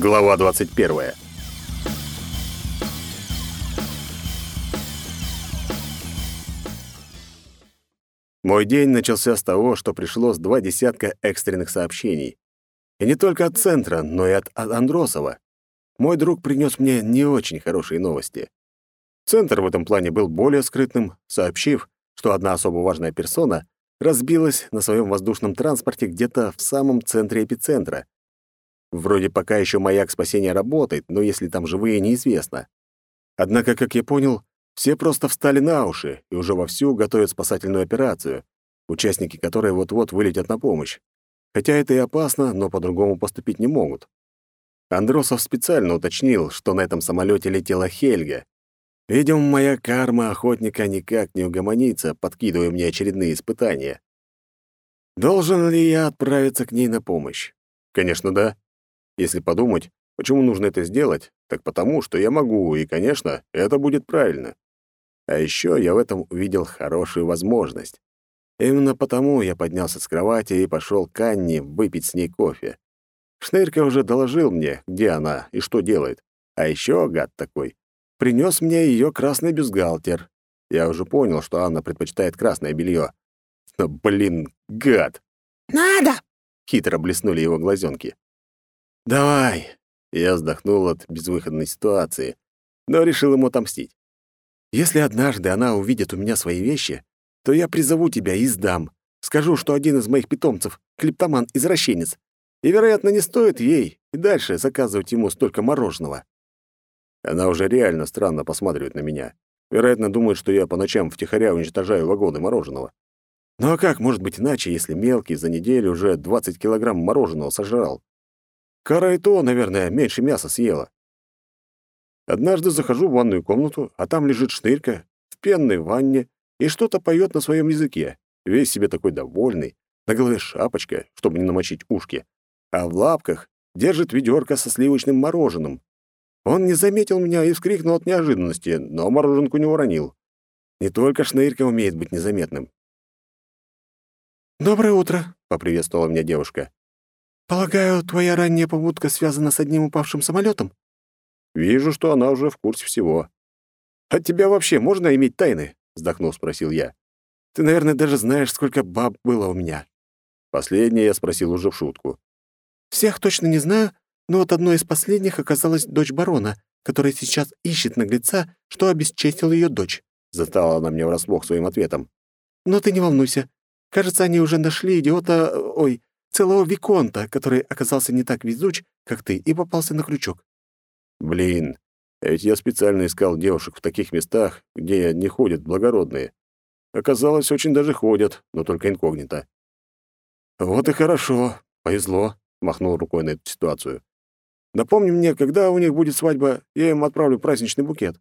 Глава 21. Мой день начался с того, что пришло с 2 десятка экстренных сообщений. И не только от центра, но и от Андросова. Мой друг принес мне не очень хорошие новости. Центр в этом плане был более скрытным, сообщив, что одна особо важная персона разбилась на своем воздушном транспорте где-то в самом центре эпицентра. Вроде пока еще маяк спасения работает, но если там живые, неизвестно. Однако, как я понял, все просто встали на уши и уже вовсю готовят спасательную операцию, участники которой вот-вот вылетят на помощь. Хотя это и опасно, но по-другому поступить не могут. Андросов специально уточнил, что на этом самолете летела Хельга. Видимо, моя карма охотника никак не угомонится, подкидывая мне очередные испытания. Должен ли я отправиться к ней на помощь? Конечно, да. Если подумать, почему нужно это сделать, так потому, что я могу, и, конечно, это будет правильно. А еще я в этом увидел хорошую возможность. Именно потому я поднялся с кровати и пошел к Анне выпить с ней кофе. Шнырька уже доложил мне, где она и что делает. А еще, гад такой, принес мне ее красный бюстгальтер. Я уже понял, что Анна предпочитает красное белье. Но, блин, гад! «Надо!» — хитро блеснули его глазенки. «Давай!» — я вздохнул от безвыходной ситуации, но решил ему отомстить. «Если однажды она увидит у меня свои вещи, то я призову тебя и сдам. Скажу, что один из моих питомцев — клептоман-извращенец, и, вероятно, не стоит ей и дальше заказывать ему столько мороженого». Она уже реально странно посматривает на меня. Вероятно, думает, что я по ночам втихаря уничтожаю вагоны мороженого. Ну а как может быть иначе, если мелкий за неделю уже 20 килограмм мороженого сожрал? Кара и то, наверное, меньше мяса съела. Однажды захожу в ванную комнату, а там лежит Шнырька в пенной ванне и что-то поет на своем языке. Весь себе такой довольный, на голове шапочка, чтобы не намочить ушки, а в лапках держит ведерко со сливочным мороженым. Он не заметил меня и вскрикнул от неожиданности, но мороженку не уронил. Не только Шнырька умеет быть незаметным. «Доброе утро», — поприветствовала меня девушка. «Полагаю, твоя ранняя побудка связана с одним упавшим самолетом?» «Вижу, что она уже в курсе всего». «От тебя вообще можно иметь тайны?» — вздохнув, спросил я. «Ты, наверное, даже знаешь, сколько баб было у меня». Последнее я спросил уже в шутку. «Всех точно не знаю, но вот одной из последних оказалась дочь барона, которая сейчас ищет наглеца, что обесчестил ее дочь», — застала она меня врасплох своим ответом. «Но ты не волнуйся. Кажется, они уже нашли идиота... целого виконта, который оказался не так везуч, как ты, и попался на крючок». Блин, а ведь я специально искал девушек в таких местах, где не ходят благородные. Оказалось, очень даже ходят, но только инкогнито. «Вот и хорошо, повезло», — махнул рукой на эту ситуацию. «Напомни мне, когда у них будет свадьба, я им отправлю праздничный букет».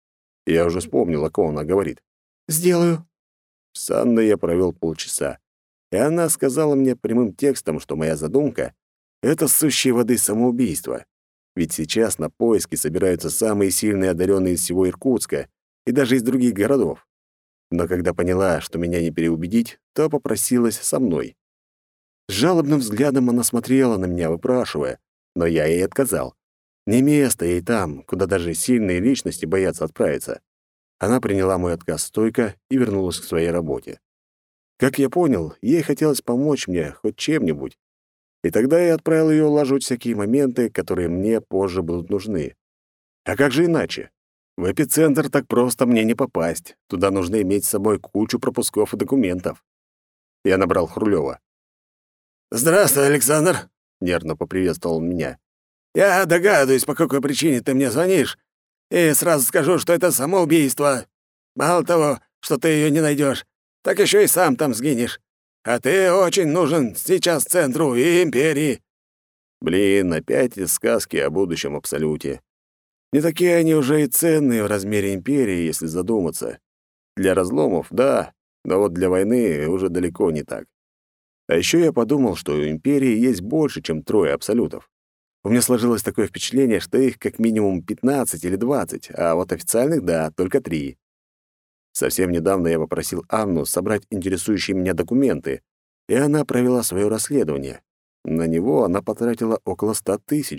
Я уже вспомнил, о ком она говорит. «Сделаю». С Анной я провел полчаса, и она сказала мне прямым текстом, что моя задумка — это сущей воды самоубийство. Ведь сейчас на поиски собираются самые сильные одаренные из всего Иркутска и даже из других городов. Но когда поняла, что меня не переубедить, то попросилась со мной. С жалобным взглядом она смотрела на меня, выпрашивая, но я ей отказал. Не место ей там, куда даже сильные личности боятся отправиться. Она приняла мой отказ стойко и вернулась к своей работе. Как я понял, ей хотелось помочь мне хоть чем-нибудь. И тогда я отправил ее улаживать всякие моменты, которые мне позже будут нужны. А как же иначе? В эпицентр так просто мне не попасть. Туда нужно иметь с собой кучу пропусков и документов. Я набрал Хрулёва. «Здравствуй, Александр», — нервно поприветствовал он меня. «Я догадываюсь, по какой причине ты мне звонишь, и сразу скажу, что это самоубийство. Мало того, что ты ее не найдешь, так еще и сам там сгинешь. А ты очень нужен сейчас центру и империи». Блин, опять эти сказки о будущем абсолюте. Не такие они уже и ценные в размере империи, если задуматься. Для разломов — да, но вот для войны уже далеко не так. А еще я подумал, что у империи есть больше, чем 3 абсолютов. У меня сложилось такое впечатление, что их как минимум 15 или 20, а вот официальных — да, только 3. Совсем недавно я попросил Анну собрать интересующие меня документы, и она провела свое расследование. На него она потратила около 100 000,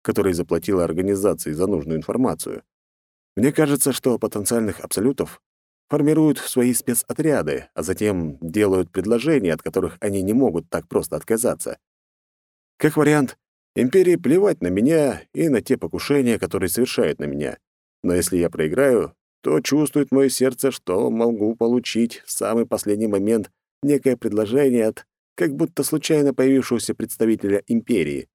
которые заплатила организации за нужную информацию. Мне кажется, что потенциальных абсолютов формируют в свои спецотряды, а затем делают предложения, от которых они не могут так просто отказаться. Как вариант, империи плевать на меня и на те покушения, которые совершают на меня. Но если я проиграю, то чувствует мое сердце, что могу получить в самый последний момент некое предложение от как будто случайно появившегося представителя империи.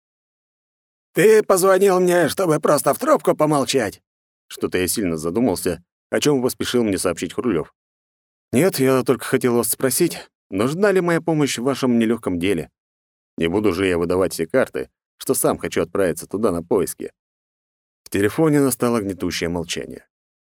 «Ты позвонил мне, чтобы просто в трубку помолчать?» Что-то я сильно задумался, о чем поспешил мне сообщить Хрулёв. «Нет, я только хотел вас спросить, нужна ли моя помощь в вашем нелегком деле? Не буду же я выдавать все карты, что сам хочу отправиться туда на поиски». В телефоне настало гнетущее молчание.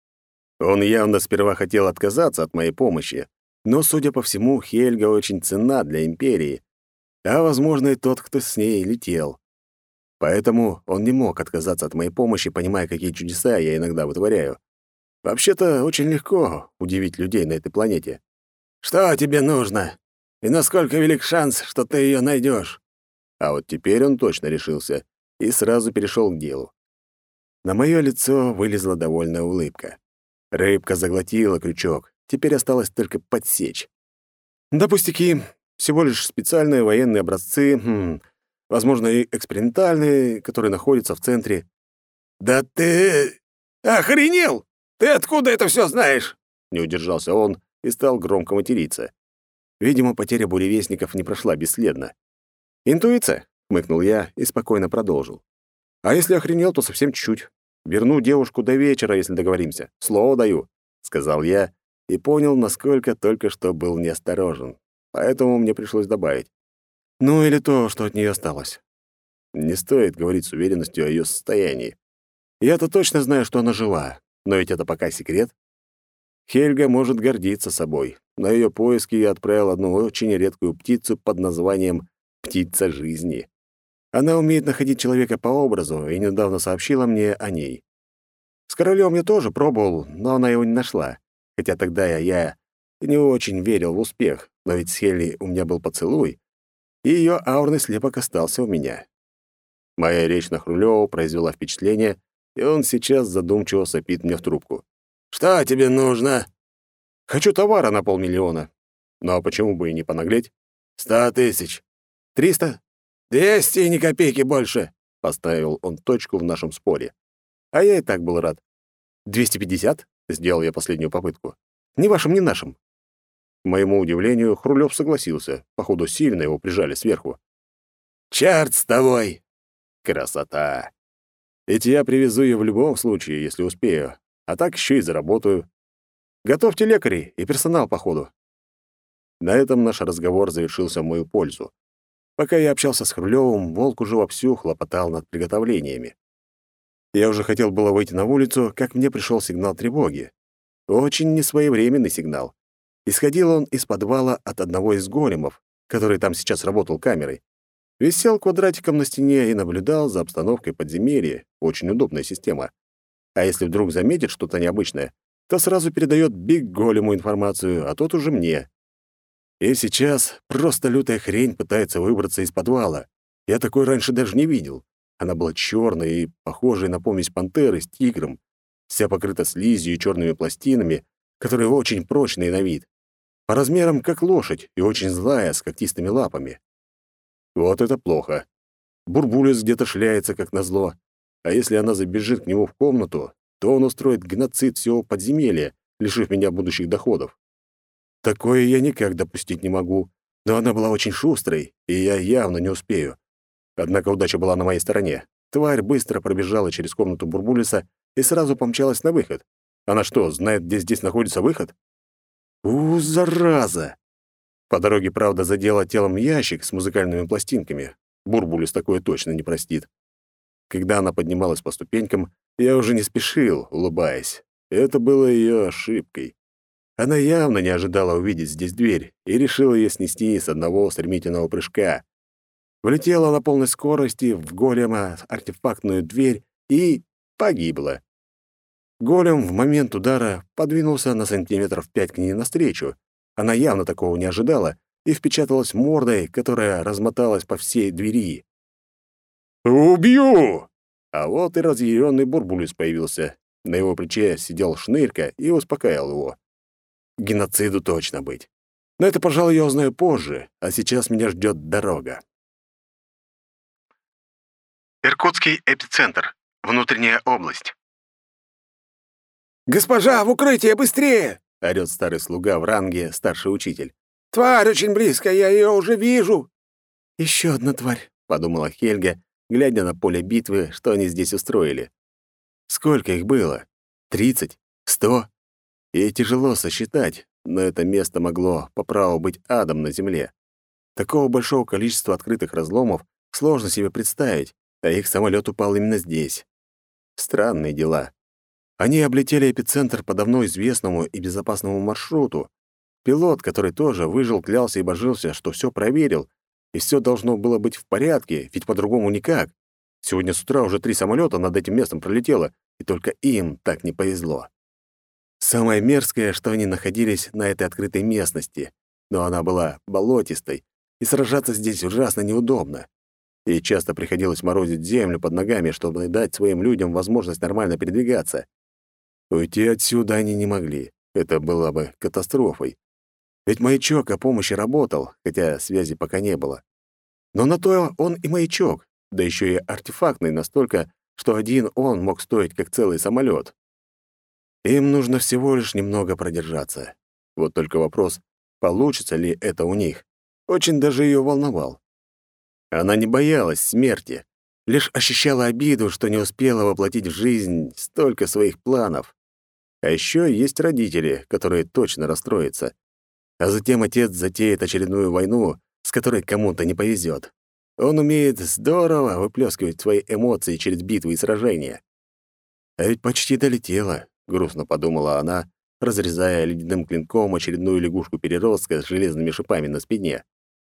Он явно сперва хотел отказаться от моей помощи, но, судя по всему, Хельга очень ценна для империи, а, возможно, и тот, кто с ней летел. Поэтому он не мог отказаться от моей помощи, понимая, какие чудеса я иногда вытворяю. Вообще-то, очень легко удивить людей на этой планете. «Что тебе нужно? И насколько велик шанс, что ты ее найдешь?» А вот теперь он точно решился и сразу перешел к делу. На мое лицо вылезла довольная улыбка. Рыбка заглотила крючок, теперь осталось только подсечь. Да пустяки, всего лишь специальные военные образцы, возможно, и экспериментальные, которые находятся в центре. «Да ты охренел! Ты откуда это все знаешь?» Не удержался он и стал громко материться. Видимо, потеря буревестников не прошла бесследно. «Интуиция?» — хмыкнул я и спокойно продолжил. «А если охренел, то совсем чуть-чуть. Верну девушку до вечера, если договоримся. Слово даю», — сказал я и понял, насколько только что был неосторожен. Поэтому мне пришлось добавить. «Ну или то, что от нее осталось». Не стоит говорить с уверенностью о ее состоянии. Я-то точно знаю, что она жива, но ведь это пока секрет. Хельга может гордиться собой. На ее поиски я отправил одну очень редкую птицу под названием «птица жизни». Она умеет находить человека по образу и недавно сообщила мне о ней. С королем я тоже пробовал, но она его не нашла. Хотя тогда я не очень верил в успех, но ведь с Хелли у меня был поцелуй, и ее аурный слепок остался у меня. Моя речь на Хрулёва произвела впечатление, и он сейчас задумчиво сопит мне в трубку. «Что тебе нужно?» «Хочу товара на 500 000. Ну а почему бы и не понаглеть?» 100 000. 300? 200 и ни копейки больше!» Поставил он точку в нашем споре. А я и так был рад. 250? Сделал я последнюю попытку. Ни вашим, ни нашим. К моему удивлению, Хрулёв согласился. Походу, сильно его прижали сверху. «Чёрт с тобой!» Красота! Ведь я привезу ее в любом случае, если успею. А так еще и заработаю. Готовьте лекарей и персонал, походу. На этом наш разговор завершился в мою пользу. Пока я общался с Хрулёвым, волк уже вовсю хлопотал над приготовлениями. Я уже хотел было выйти на улицу, как мне пришел сигнал тревоги. Очень несвоевременный сигнал. Исходил он из подвала от одного из големов, который там сейчас работал камерой. Висел квадратиком на стене и наблюдал за обстановкой подземелья. Очень удобная система. А если вдруг заметит что-то необычное, то сразу передает Биг Голему информацию, а тот уже мне. И сейчас просто лютая хрень пытается выбраться из подвала. Я такой раньше даже не видел. Она была черной и похожей на помесь пантеры с тигром, вся покрыта слизью и черными пластинами, которые очень прочные на вид. По размерам как лошадь и очень злая, с когтистыми лапами. Вот это плохо. Бурбулис где-то шляется, как назло. А если она забежит к нему в комнату, то он устроит геноцид всего подземелья, лишив меня будущих доходов. Такое я никак допустить не могу. Но она была очень шустрой, и я явно не успею. Однако удача была на моей стороне. Тварь быстро пробежала через комнату Бурбулиса и сразу помчалась на выход. Она что, знает, где здесь находится выход? Зараза! По дороге, правда, задела телом ящик с музыкальными пластинками. Бурбулис такое точно не простит. Когда она поднималась по ступенькам, я уже не спешил, улыбаясь. Это было ее ошибкой. Она явно не ожидала увидеть здесь дверь и решила ее снести с одного стремительного прыжка. Влетела на полной скорости в голема артефактную дверь и погибла. Голем в момент удара подвинулся на сантиметров 5 к ней навстречу. Она явно такого не ожидала и впечаталась мордой, которая размоталась по всей двери. «Убью!» А вот и разъяренный Бурбулис появился. На его плече сидел Шнырька и успокаивал его. Геноциду точно быть. Но это, пожалуй, я узнаю позже, а сейчас меня ждет дорога. Иркутский эпицентр. Внутренняя область. «Госпожа, в укрытие, быстрее!» — орёт старый слуга в ранге старший учитель. «Тварь очень близко, я ее уже вижу!» «Еще одна тварь», — подумала Хельга, глядя на поле битвы, что они здесь устроили. Сколько их было? 30? 100? Ей тяжело сосчитать, но это место могло по праву быть адом на земле. Такого большого количества открытых разломов сложно себе представить, а их самолет упал именно здесь. Странные дела. Они облетели эпицентр по давно известному и безопасному маршруту. Пилот, который тоже выжил, клялся и божился, что все проверил, и все должно было быть в порядке, ведь по-другому никак. Сегодня с утра уже 3 самолета над этим местом пролетело, и только им так не повезло. Самое мерзкое, что они находились на этой открытой местности, но она была болотистой, и сражаться здесь ужасно неудобно. И часто приходилось морозить землю под ногами, чтобы дать своим людям возможность нормально передвигаться. Уйти отсюда они не могли. Это было бы катастрофой. Ведь маячок о помощи работал, хотя связи пока не было. Но на то он и маячок, да еще и артефактный настолько, что один он мог стоить как целый самолет. Им нужно всего лишь немного продержаться. Вот только вопрос, получится ли это у них, очень даже ее волновал. Она не боялась смерти, лишь ощущала обиду, что не успела воплотить в жизнь столько своих планов. А еще есть родители, которые точно расстроятся. А затем отец затеет очередную войну, с которой кому-то не повезет. Он умеет здорово выплескивать свои эмоции через битвы и сражения. А ведь почти долетела, грустно подумала она, разрезая ледяным клинком очередную лягушку-переростка с железными шипами на спине.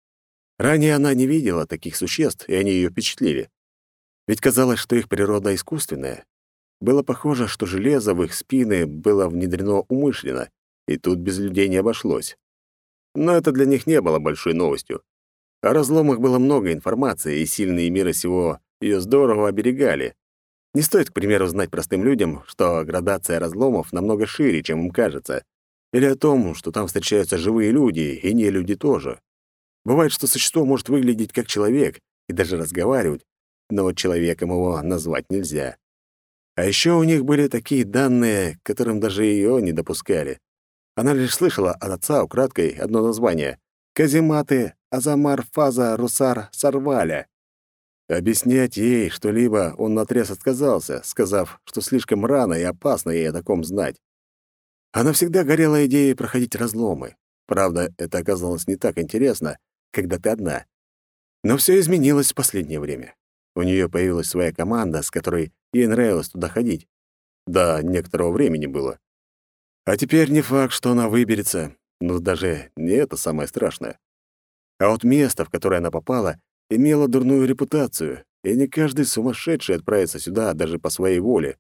Ранее она не видела таких существ, и они ее впечатлили. Ведь казалось, что их природа искусственная. Было похоже, что железо в их спины было внедрено умышленно, и тут без людей не обошлось. Но это для них не было большой новостью. О разломах было много информации, и сильные мира сего ее здорово оберегали. Не стоит, к примеру, знать простым людям, что градация разломов намного шире, чем им кажется, или о том, что там встречаются живые люди, и не люди тоже. Бывает, что существо может выглядеть как человек и даже разговаривать, но вот человеком его назвать нельзя. А еще у них были такие данные, к которым даже ее не допускали. Она лишь слышала от отца украдкой одно название — «Казематы Азамар Фаза Русар Сарваля». Объяснять ей что-либо он наотрез отказался, сказав, что слишком рано и опасно ей о таком знать. Она всегда горела идеей проходить разломы. Правда, это оказалось не так интересно, когда ты одна. Но все изменилось в последнее время. У нее появилась своя команда, с которой ей нравилось туда ходить. До некоторого времени было. А теперь не факт, что она выберется, но даже не это самое страшное. А вот место, в которое она попала, имело дурную репутацию, и не каждый сумасшедший отправится сюда даже по своей воле.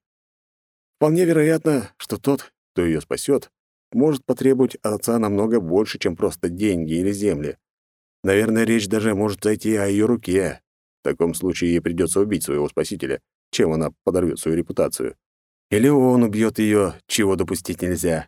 Вполне вероятно, что тот, кто ее спасет, может потребовать от отца намного больше, чем просто деньги или земли. Наверное, речь даже может зайти о ее руке. В таком случае ей придется убить своего спасителя, чем она подорвет свою репутацию. Или он убьет ее, чего допустить нельзя.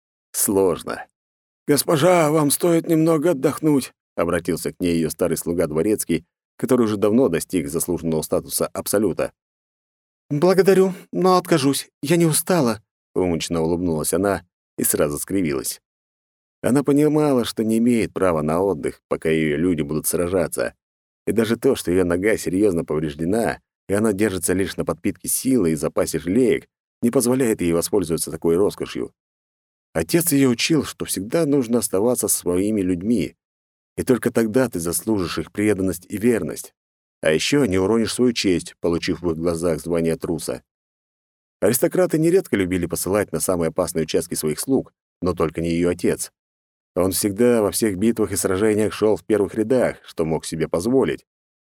Сложно. «Госпожа, вам стоит немного отдохнуть», — обратился к ней ее старый слуга дворецкий, который уже давно достиг заслуженного статуса абсолюта. «Благодарю, но откажусь. Я не устала», — умычно улыбнулась она и сразу скривилась. Она понимала, что не имеет права на отдых, пока ее люди будут сражаться. И даже то, что ее нога серьезно повреждена, и она держится лишь на подпитке силы и запасе желеек, не позволяет ей воспользоваться такой роскошью. Отец ее учил, что всегда нужно оставаться со своими людьми, и только тогда ты заслужишь их преданность и верность. А еще не уронишь свою честь, получив в их глазах звание труса. Аристократы нередко любили посылать на самые опасные участки своих слуг, но только не ее отец. Он всегда во всех битвах и сражениях шел в первых рядах, что мог себе позволить.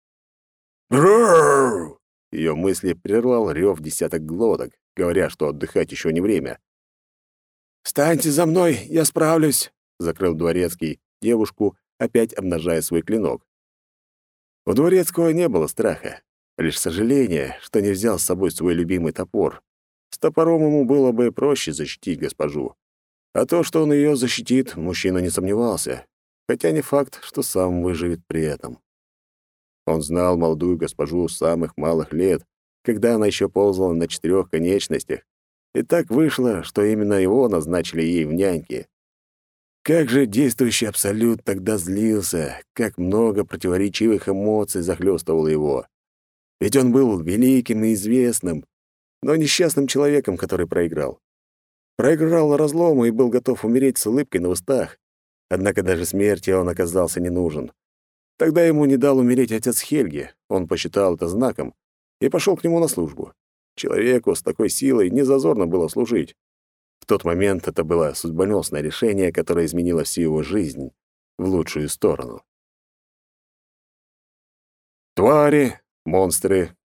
«Ррррр!» Ее мысли прервал рев десяток глоток, говоря, что отдыхать еще не время. «Встаньте за мной, я справлюсь», — закрыл дворецкий девушку, опять обнажая свой клинок. У дворецкого не было страха. Лишь сожаление, что не взял с собой свой любимый топор. С топором ему было бы проще защитить госпожу. А то, что он ее защитит, мужчина не сомневался, хотя не факт, что сам выживет при этом. Он знал молодую госпожу с самых малых лет, когда она еще ползала на 4 конечностях, и так вышло, что именно его назначили ей в няньки. Как же действующий абсолют тогда злился, как много противоречивых эмоций захлестывало его. Ведь он был великим и известным, но несчастным человеком, который проиграл. Проиграл разлому и был готов умереть с улыбкой на устах. Однако даже смерти он оказался не нужен. Тогда ему не дал умереть отец Хельги, он посчитал это знаком и пошел к нему на службу. Человеку с такой силой не зазорно было служить. В тот момент это было судьбоносное решение, которое изменило всю его жизнь в лучшую сторону. Твари, монстры,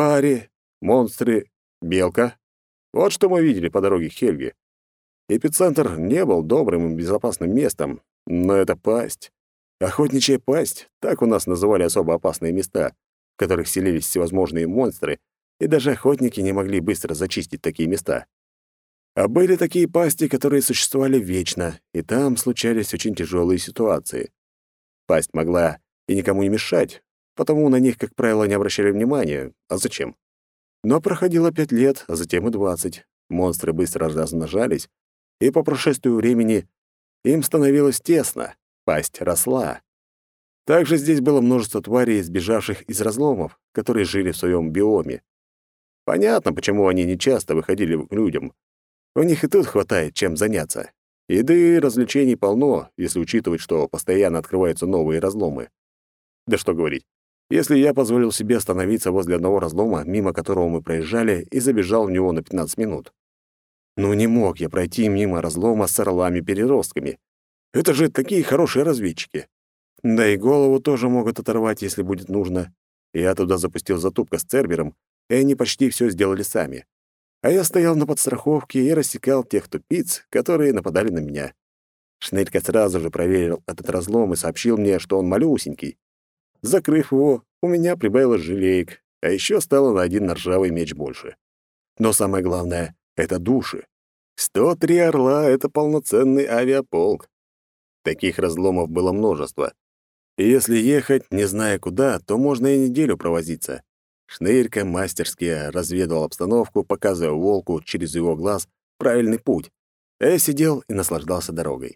белка. Вот что мы видели по дороге к Хельге. Эпицентр не был добрым и безопасным местом, но это пасть. Охотничья пасть, так у нас называли особо опасные места, в которых селились всевозможные монстры, и даже охотники не могли быстро зачистить такие места. А были такие пасти, которые существовали вечно, и там случались очень тяжелые ситуации. Пасть могла и никому не мешать, потому на них, как правило, не обращали внимания. А зачем? Но проходило 5 лет, а затем и 20. Монстры быстро размножались, и по прошествию времени им становилось тесно, пасть росла. Также здесь было множество тварей, сбежавших из разломов, которые жили в своем биоме. Понятно, почему они не часто выходили к людям. У них и тут хватает чем заняться. Еды и развлечений полно, если учитывать, что постоянно открываются новые разломы. Да что говорить, если я позволил себе остановиться возле одного разлома, мимо которого мы проезжали, и забежал в него на 15 минут. Ну не мог я пройти мимо разлома с орлами-переростками. Это же такие хорошие разведчики. Да и голову тоже могут оторвать, если будет нужно. Я туда запустил затупка с Цербером, и они почти все сделали сами. А я стоял на подстраховке и рассекал тех тупиц, которые нападали на меня. Шнырька сразу же проверил этот разлом и сообщил мне, что он малюсенький. Закрыв его, у меня прибавилось жалеек, а еще стало на 1 ржавый меч больше. Но самое главное — это души. 103 орла — это полноценный авиаполк. Таких разломов было множество. И если ехать, не зная куда, то можно и неделю провозиться. Шнырька мастерски разведал обстановку, показывая волку через его глаз правильный путь, а я сидел и наслаждался дорогой.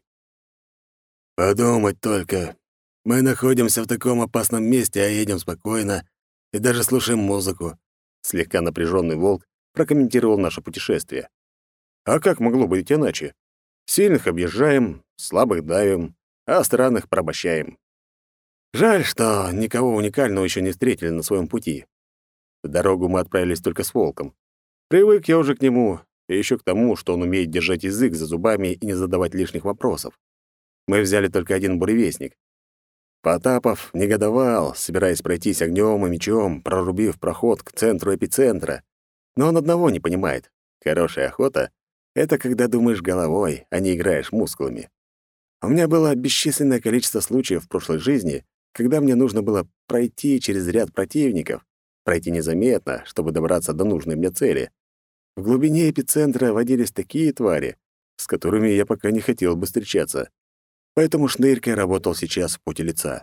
«Подумать только. Мы находимся в таком опасном месте, а едем спокойно и даже слушаем музыку», — слегка напряженный волк прокомментировал наше путешествие. «А как могло быть иначе? Сильных объезжаем, слабых давим, а странных порабощаем. Жаль, что никого уникального еще не встретили на своем пути. В дорогу мы отправились только с волком. Привык я уже к нему, и еще к тому, что он умеет держать язык за зубами и не задавать лишних вопросов. Мы взяли только 1 буревестник. Потапов негодовал, собираясь пройтись огнем и мечом, прорубив проход к центру эпицентра. Но он одного не понимает. Хорошая охота — это когда думаешь головой, а не играешь мускулами. У меня было бесчисленное количество случаев в прошлой жизни, когда мне нужно было пройти через ряд противников, пройти незаметно, чтобы добраться до нужной мне цели. В глубине эпицентра водились такие твари, с которыми я пока не хотел бы встречаться. Поэтому Шнырька работал сейчас в поте лица.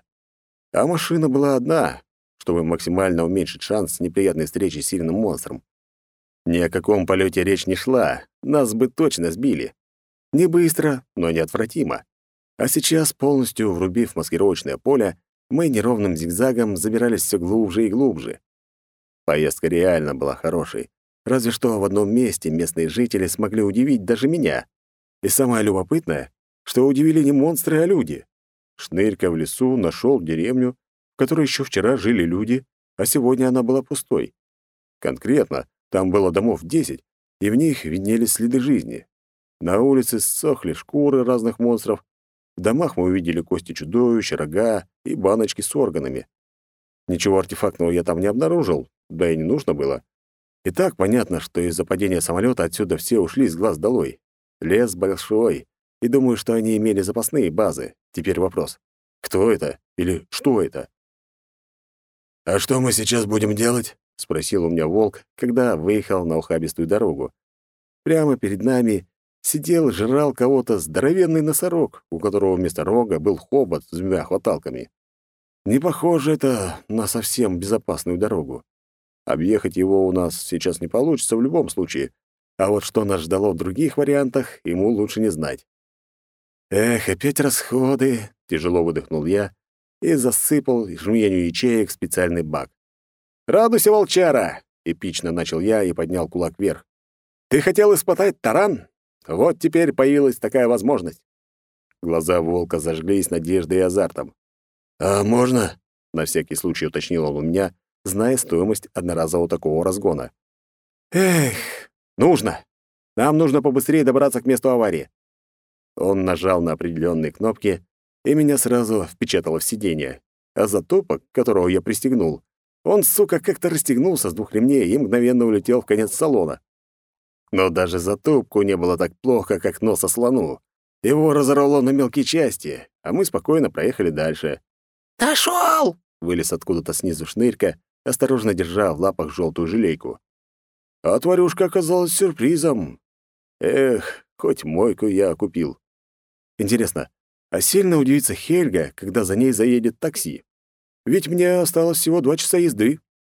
А машина была одна, чтобы максимально уменьшить шанс неприятной встречи с сильным монстром. Ни о каком полете речь не шла, нас бы точно сбили. Не быстро, но неотвратимо. А сейчас, полностью врубив маскировочное поле, мы неровным зигзагом забирались все глубже и глубже. Поездка реально была хорошей. Разве что в одном месте местные жители смогли удивить даже меня. И самое любопытное, что удивили не монстры, а люди. Шнырька в лесу нашел деревню, в которой еще вчера жили люди, а сегодня она была пустой. Конкретно, там было домов 10, и в них виднелись следы жизни. На улице ссохли шкуры разных монстров. В домах мы увидели кости чудовищ, рога и баночки с органами. Ничего артефактного я там не обнаружил, да и не нужно было. И так понятно, что из-за падения самолета отсюда все ушли с глаз долой. Лес большой, и думаю, что они имели запасные базы. Теперь вопрос: кто это или что это? «А что мы сейчас будем делать?» — спросил у меня волк, когда выехал на ухабистую дорогу. Прямо перед нами сидел и жрал кого-то здоровенный носорог, у которого вместо рога был хобот с двумя хваталками. Не похоже это на совсем безопасную дорогу. Объехать его у нас сейчас не получится в любом случае, а вот что нас ждало в других вариантах, ему лучше не знать. «Эх, опять расходы!» — тяжело выдохнул я и засыпал жменю ячеек в специальный бак. «Радуйся, волчара!» — эпично начал я и поднял кулак вверх. «Ты хотел испытать таран? Вот теперь появилась такая возможность». Глаза волка зажглись надеждой и азартом. «А можно?» — на всякий случай уточнил он у меня, зная стоимость одноразового такого разгона. «Эх, нужно! Нам нужно побыстрее добраться к месту аварии». Он нажал на определенные кнопки, и меня сразу впечатало в сиденье. А затопок, которого я пристегнул, он, сука, как-то расстегнулся с двух ремней и мгновенно улетел в конец салона. Но даже затопку не было так плохо, как носа слону. Его разорвало на мелкие части, а мы спокойно проехали дальше. «Нашел!» — вылез откуда-то снизу шнырька, осторожно держа в лапах желтую желейку. А тварюшка оказалась сюрпризом. Эх, хоть мойку я купил. Интересно, а сильно удивится Хельга, когда за ней заедет такси? Ведь мне осталось всего 2 часа езды.